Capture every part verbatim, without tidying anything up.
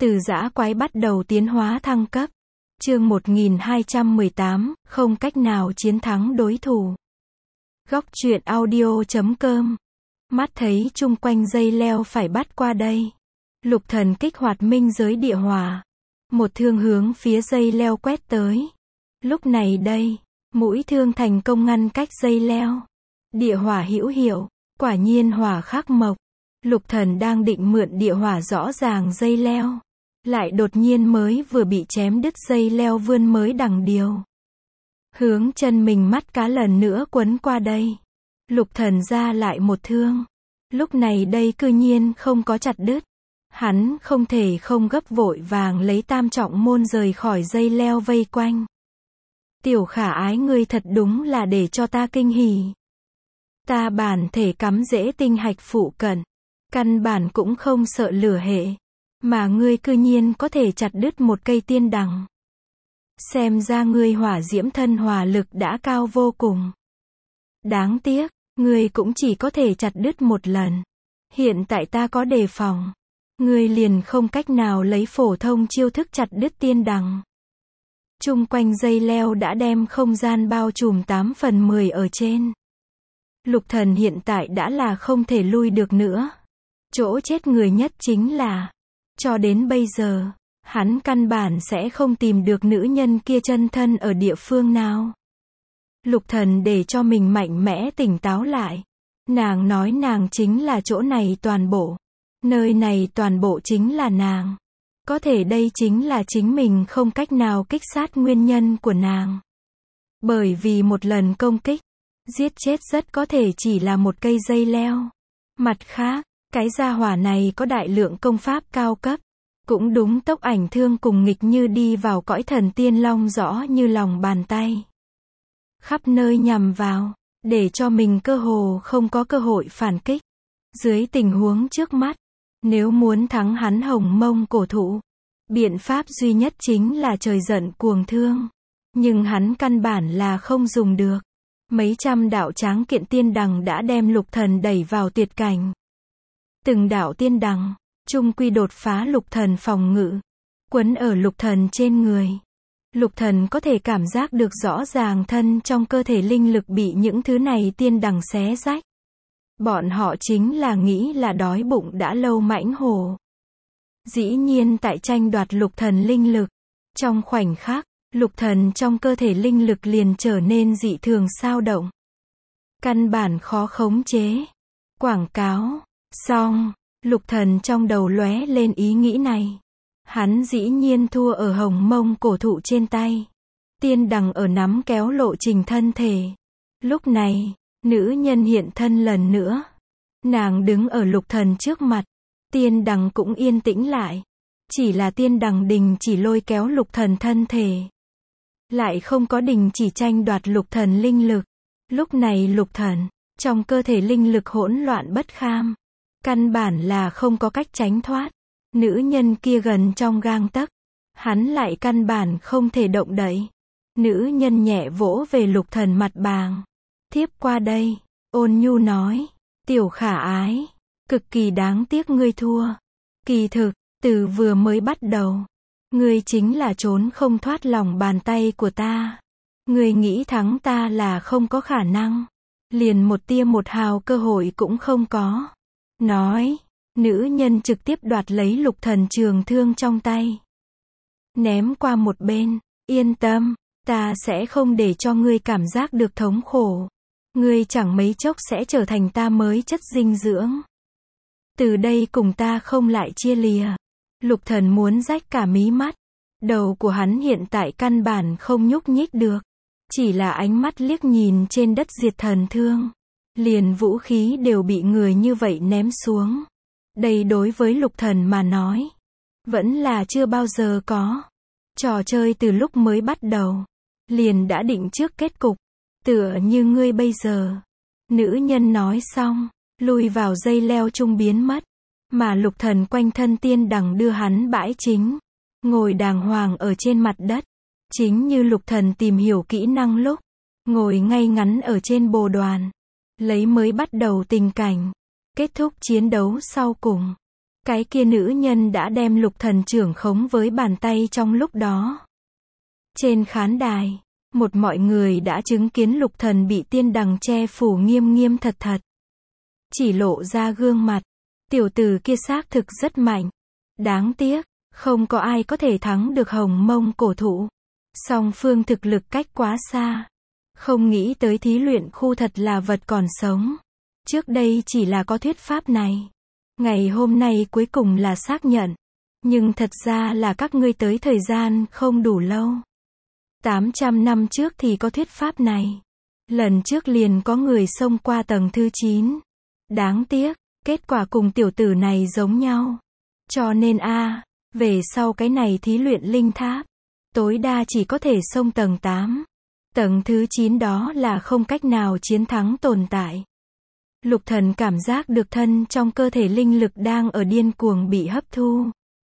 Từ dã quái bắt đầu tiến hóa thăng cấp. Chương một nghìn hai trăm mười tám, không cách nào chiến thắng đối thủ. Góc truyện audio chấm com. Mắt thấy chung quanh dây leo phải bắt qua đây. Lục Thần kích hoạt minh giới địa hỏa. Một thương hướng phía dây leo quét tới. Lúc này đây, mũi thương thành công ngăn cách dây leo. Địa hỏa hữu hiệu, quả nhiên hỏa khắc mộc. Lục Thần đang định mượn địa hỏa rõ ràng dây leo. Lại đột nhiên mới vừa bị chém đứt dây leo vươn mới đằng điều. Hướng chân mình mắt cá lần nữa quấn qua đây. Lục Thần ra lại một thương. Lúc này đây cư nhiên không có chặt đứt. Hắn không thể không gấp vội vàng lấy tam trọng môn rời khỏi dây leo vây quanh. Tiểu khả ái ngươi thật đúng là để cho ta kinh hỉ. Ta bản thể cắm rễ tinh hạch phụ cận. Căn bản cũng không sợ lửa hệ. Mà ngươi cư nhiên có thể chặt đứt một cây tiên đằng. Xem ra ngươi hỏa diễm thân hỏa lực đã cao vô cùng. Đáng tiếc, ngươi cũng chỉ có thể chặt đứt một lần. Hiện tại ta có đề phòng. Ngươi liền không cách nào lấy phổ thông chiêu thức chặt đứt tiên đằng. Chung quanh dây leo đã đem không gian bao trùm tám phần mười ở trên. Lục Thần hiện tại đã là không thể lui được nữa. Chỗ chết người nhất chính là, cho đến bây giờ, hắn căn bản sẽ không tìm được nữ nhân kia chân thân ở địa phương nào. Lục Thần để cho mình mạnh mẽ tỉnh táo lại. Nàng nói nàng chính là chỗ này toàn bộ. Nơi này toàn bộ chính là nàng. Có thể đây chính là chính mình không cách nào kích sát nguyên nhân của nàng. Bởi vì một lần công kích, giết chết rất có thể chỉ là một cây dây leo. Mặt khác, cái gia hỏa này có đại lượng công pháp cao cấp. Cũng đúng tốc ảnh thương cùng nghịch như đi vào cõi thần tiên long rõ như lòng bàn tay. Khắp nơi nhằm vào, để cho mình cơ hồ không có cơ hội phản kích. Dưới tình huống trước mắt, nếu muốn thắng hắn hồng mông cổ thụ, biện pháp duy nhất chính là trời giận cuồng thương. Nhưng hắn căn bản là không dùng được. Mấy trăm đạo tráng kiện tiên đằng đã đem Lục Thần đẩy vào tuyệt cảnh. Từng đạo tiên đằng, chung quy đột phá Lục Thần phòng ngự, quấn ở Lục Thần trên người. Lục Thần có thể cảm giác được rõ ràng thân trong cơ thể linh lực bị những thứ này tiên đằng xé rách. Bọn họ chính là nghĩ là đói bụng đã lâu mãnh hổ. Dĩ nhiên tại tranh đoạt Lục Thần linh lực. Trong khoảnh khắc, Lục Thần trong cơ thể linh lực liền trở nên dị thường sao động. Căn bản khó khống chế. Quảng cáo. Xong, Lục Thần trong đầu lóe lên ý nghĩ này. Hắn dĩ nhiên thua ở hồng mông cổ thụ trên tay. Tiên đằng ở nắm kéo lộ trình thân thể. Lúc này, nữ nhân hiện thân lần nữa. Nàng đứng ở Lục Thần trước mặt. Tiên đằng cũng yên tĩnh lại. Chỉ là tiên đằng đình chỉ lôi kéo Lục Thần thân thể. Lại không có đình chỉ tranh đoạt Lục Thần linh lực. Lúc này Lục Thần, trong cơ thể linh lực hỗn loạn bất kham. Căn bản là không có cách tránh thoát. Nữ nhân kia gần trong gang tấc. Hắn lại căn bản không thể động đậy. Nữ nhân nhẹ vỗ về Lục Thần mặt bàng. Tiếp qua đây, ôn nhu nói. Tiểu khả ái, cực kỳ đáng tiếc ngươi thua. Kỳ thực, từ vừa mới bắt đầu, ngươi chính là trốn không thoát lòng bàn tay của ta. Ngươi nghĩ thắng ta là không có khả năng. Liền một tia một hào cơ hội cũng không có. Nói, nữ nhân trực tiếp đoạt lấy Lục Thần trường thương trong tay. Ném qua một bên, yên tâm, ta sẽ không để cho ngươi cảm giác được thống khổ. Ngươi chẳng mấy chốc sẽ trở thành ta mới chất dinh dưỡng. Từ đây cùng ta không lại chia lìa. Lục Thần muốn rách cả mí mắt. Đầu của hắn hiện tại căn bản không nhúc nhích được. Chỉ là ánh mắt liếc nhìn trên đất diệt thần thương. Liền vũ khí đều bị người như vậy ném xuống. Đây đối với Lục Thần mà nói, vẫn là chưa bao giờ có. Trò chơi từ lúc mới bắt đầu, liền đã định trước kết cục. Tựa như ngươi bây giờ. Nữ nhân nói xong, lùi vào dây leo trung biến mất. Mà Lục Thần quanh thân tiên đằng đưa hắn bãi chính. Ngồi đàng hoàng ở trên mặt đất. Chính như Lục Thần tìm hiểu kỹ năng lúc. Ngồi ngay ngắn ở trên bồ đoàn. Lấy mới bắt đầu tình cảnh. Kết thúc chiến đấu sau cùng. Cái kia nữ nhân đã đem Lục Thần trưởng khống với bàn tay trong lúc đó. Trên khán đài, một mọi người đã chứng kiến Lục Thần bị tiên đằng che phủ nghiêm nghiêm thật thật. Chỉ lộ ra gương mặt. Tiểu tử kia xác thực rất mạnh. Đáng tiếc, không có ai có thể thắng được Hồng Mông cổ thụ. Song phương thực lực cách quá xa. Không nghĩ tới thí luyện khu thật là vật còn sống. Trước đây chỉ là có thuyết pháp này. Ngày hôm nay cuối cùng là xác nhận. Nhưng thật ra là các ngươi tới thời gian không đủ lâu. tám trăm năm trước thì có thuyết pháp này. Lần trước liền có người xông qua tầng thứ chín. Đáng tiếc, kết quả cùng tiểu tử này giống nhau. Cho nên a, về sau cái này thí luyện linh tháp, tối đa chỉ có thể xông tầng tám. Tầng thứ chín đó là không cách nào chiến thắng tồn tại. Lục Thần cảm giác được thân trong cơ thể linh lực đang ở điên cuồng bị hấp thu.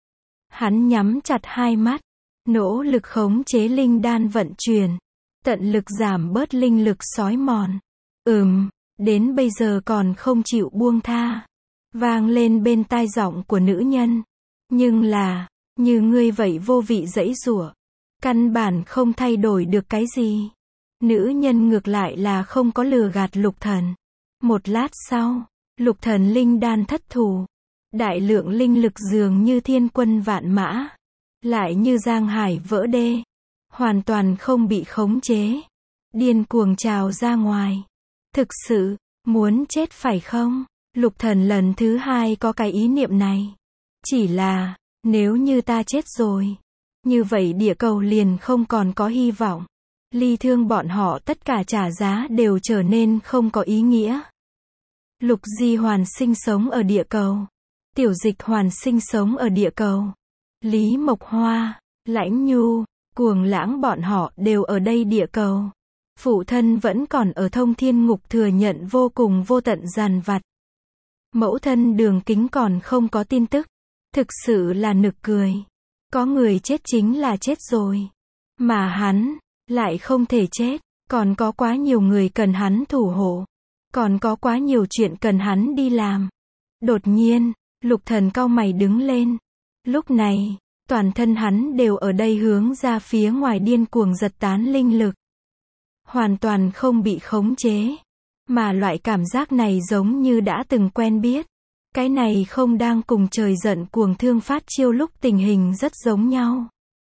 Hắn nhắm chặt hai mắt, nỗ lực khống chế linh đan vận chuyển, tận lực giảm bớt linh lực xói mòn. Ừm, đến bây giờ còn không chịu buông tha. Vang lên bên tai giọng của nữ nhân. Nhưng là, như ngươi vậy vô vị giãy giụa, căn bản không thay đổi được cái gì. Nữ nhân ngược lại là không có lừa gạt Lục Thần. Một lát sau, Lục Thần linh đan thất thủ. Đại lượng linh lực dường như thiên quân vạn mã, lại như giang hải vỡ đê, hoàn toàn không bị khống chế, điên cuồng trào ra ngoài. Thực sự, muốn chết phải không? Lục Thần lần thứ hai có cái ý niệm này. Chỉ là, nếu như ta chết rồi, như vậy địa cầu liền không còn có hy vọng. Ly thương bọn họ tất cả trả giá đều trở nên không có ý nghĩa. Lục Di Hoàn sinh sống ở địa cầu. Tiểu Dịch Hoàn sinh sống ở địa cầu. Lý Mộc Hoa, Lãnh Nhu, Cuồng Lãng bọn họ đều ở đây địa cầu. Phụ thân vẫn còn ở Thông Thiên Ngục thừa nhận vô cùng vô tận giàn vặt. Mẫu thân Đường Kính còn không có tin tức. Thực sự là nực cười. Có người chết chính là chết rồi. Mà hắn, lại không thể chết. Còn có quá nhiều người cần hắn thủ hộ. Còn có quá nhiều chuyện cần hắn đi làm. Đột nhiên, Lục Thần cau mày đứng lên. Lúc này, toàn thân hắn đều ở đây hướng ra phía ngoài điên cuồng giật tán linh lực. Hoàn toàn không bị khống chế. Mà loại cảm giác này giống như đã từng quen biết. Cái này không đang cùng trời giận cuồng thương phát chiêu lúc tình hình rất giống nhau.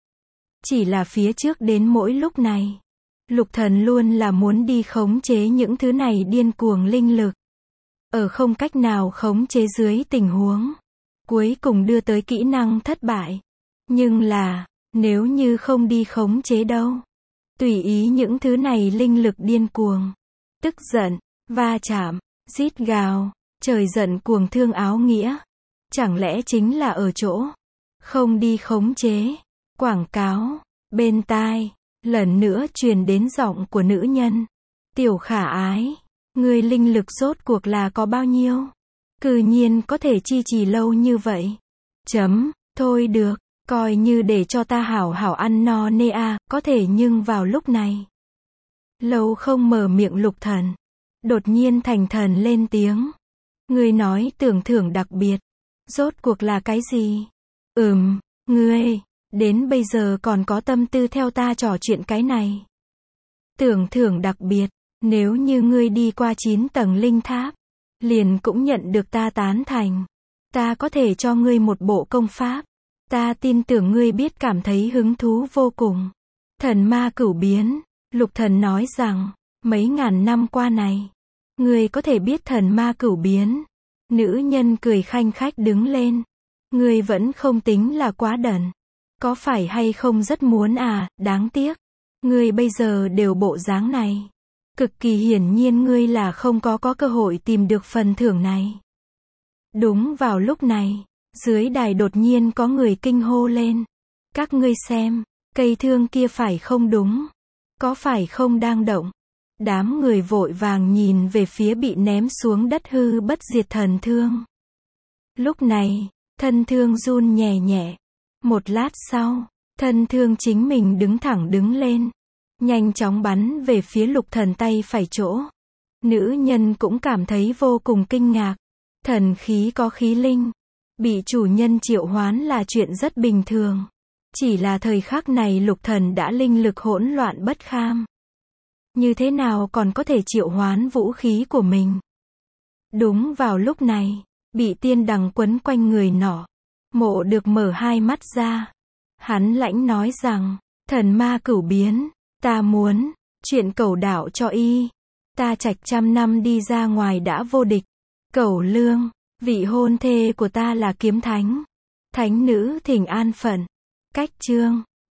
Chỉ là phía trước đến mỗi lúc này, Lục Thần luôn là muốn đi khống chế những thứ này điên cuồng linh lực. Ở không cách nào khống chế dưới tình huống, cuối cùng đưa tới kỹ năng thất bại. Nhưng là, nếu như không đi khống chế đâu, tùy ý những thứ này linh lực điên cuồng, tức giận, va chạm, rít gào, trời giận cuồng thương áo nghĩa. Chẳng lẽ chính là ở chỗ, không đi khống chế. Quảng cáo, bên tai, lần nữa truyền đến giọng của nữ nhân. Tiểu Khả Ái, người linh lực rốt cuộc là có bao nhiêu? Cư nhiên có thể chi trì lâu như vậy. Chấm, thôi được, coi như để cho ta hảo hảo ăn no nê a, có thể nhưng vào lúc này. Lâu không mở miệng Lục Thần. Đột nhiên thành thần lên tiếng. Ngươi nói tưởng thưởng đặc biệt. Rốt cuộc là cái gì? Ừm, ngươi, đến bây giờ còn có tâm tư theo ta trò chuyện cái này. Tưởng thưởng đặc biệt, nếu như ngươi đi qua chín tầng linh tháp, liền cũng nhận được ta tán thành. Ta có thể cho ngươi một bộ công pháp. Ta tin tưởng ngươi biết cảm thấy hứng thú vô cùng. Thần ma cửu biến, Lục Thần nói rằng, mấy ngàn năm qua này, ngươi có thể biết thần ma cửu biến. Nữ nhân cười khanh khách đứng lên. Ngươi vẫn không tính là quá đần. Có phải hay không rất muốn à, đáng tiếc. Ngươi bây giờ đều bộ dáng này. Cực kỳ hiển nhiên ngươi là không có có cơ hội tìm được phần thưởng này. Đúng vào lúc này, dưới đài đột nhiên có người kinh hô lên. Các ngươi xem, cây thương kia phải không đúng? Có phải không đang động? Đám người vội vàng nhìn về phía bị ném xuống đất hư bất diệt thần thương. Lúc này, thân thương run nhẹ nhẹ. Một lát sau, thân thương chính mình đứng thẳng đứng lên. Nhanh chóng bắn về phía Lục Thần tay phải chỗ. Nữ nhân cũng cảm thấy vô cùng kinh ngạc. Thần khí có khí linh. Bị chủ nhân triệu hoán là chuyện rất bình thường. Chỉ là thời khắc này Lục Thần đã linh lực hỗn loạn bất kham. Như thế nào còn có thể triệu hoán vũ khí của mình? Đúng vào lúc này, bị tiên đằng quấn quanh người nọ, Mộ được mở hai mắt ra. Hắn lãnh nói rằng, thần ma cửu biến, ta muốn, chuyện cẩu đạo cho y. Ta trạch trăm năm đi ra ngoài đã vô địch. Cẩu lương, vị hôn thê của ta là kiếm thánh. Thánh nữ thỉnh an phận. Cách chương